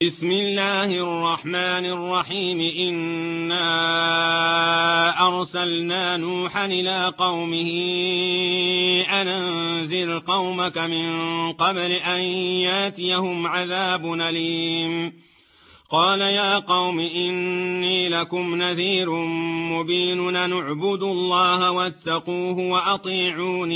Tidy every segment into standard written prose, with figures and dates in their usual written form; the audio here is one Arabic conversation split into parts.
بسم الله الرحمن الرحيم. إنا أرسلنا نوحا إلى قومه أن أنذر قومك من قبل أن ياتيهم عذاب أليم. قال يا قوم إني لكم نذير مبين أن اعبدوا الله واتقوه وأطيعون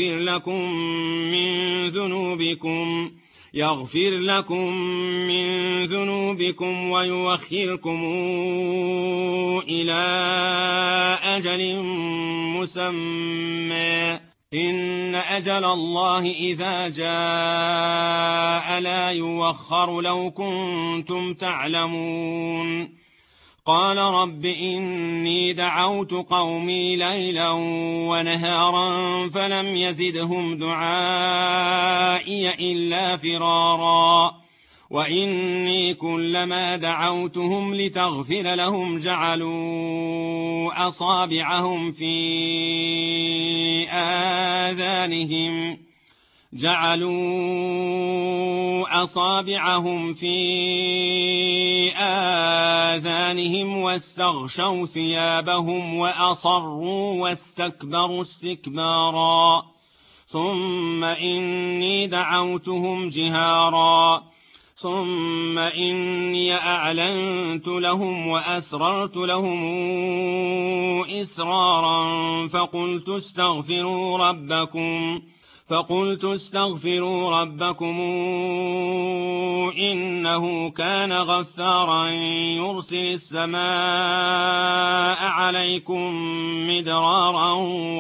يغفر لكم من ذنوبكم ويوخركم إلى أجل مسمى إن أجل الله إذا جاء لا يوخر لو كنتم تعلمون. قال رب إني دعوت قومي ليلا ونهارا فلم يزدهم دعائي إلا فرارا وإني كلما دعوتهم لتغفر لهم جعلوا أصابعهم في آذانهم واستغشوا ثيابهم وأصروا واستكبروا استكبارا. ثم إني دعوتهم جهارا ثم إني أعلنت لهم وأسررت لهم إسرارا فقلت استغفروا ربكم إنه كان غفارا يرسل السماء عليكم مدرارا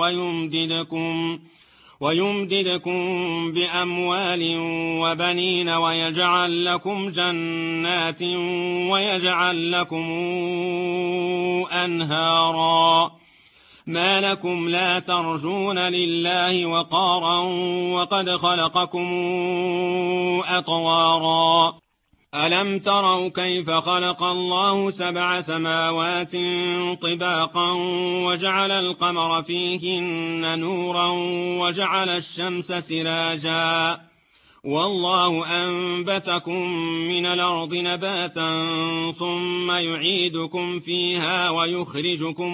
ويمددكم بأموال وبنين ويجعل لكم جنات ويجعل لكم أنهارا. ما لكم لا ترجون لله وقارا وقد خلقكم أطوارا. ألم تروا كيف خلق الله 7 سماوات طباقا وجعل القمر فيهن نورا وجعل الشمس سراجا والله أنبتكم من الأرض نباتا ثم يعيدكم فيها ويخرجكم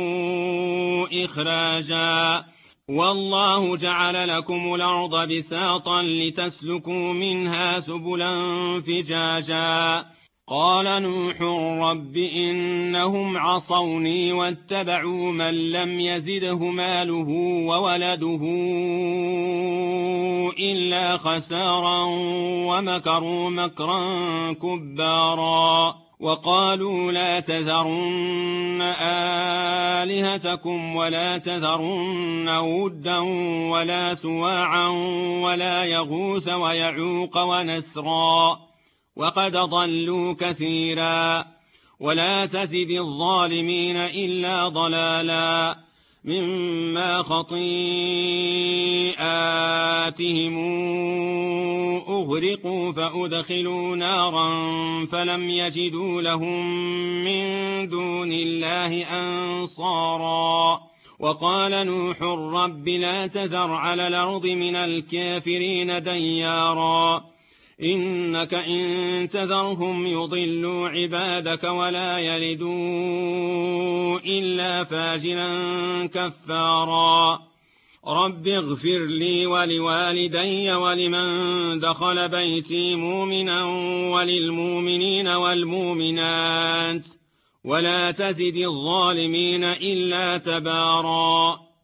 إخراجا والله جعل لكم الأرض بساطا لتسلكوا منها سبلا فجاجا. قال نوح رب إنهم عصوني واتبعوا من لم يزده ماله وولده إلا خسارا ومكروا مكرا كبارا. وقالوا لا تذرن آلهتكم ولا تذرن ودا ولا سواعا ولا يغوث ويعوق ونسرا وقد ضلوا كثيرا ولا تزد الظالمين إلا ضلالا مما خطيئاتهم أغرقوا فأدخلوا نارا فلم يجدوا لهم من دون الله أنصارا. وقال نوح رب لا تذر على الأرض من الكافرين ديارا إنك إن تذرهم يضلوا عبادك ولا يلدوا إلا فاجرا كفارا. رب اغفر لي ولوالدي ولمن دخل بيتي مؤمنا وللمؤمنين والمؤمنات ولا تزد الظالمين إلا تبارا.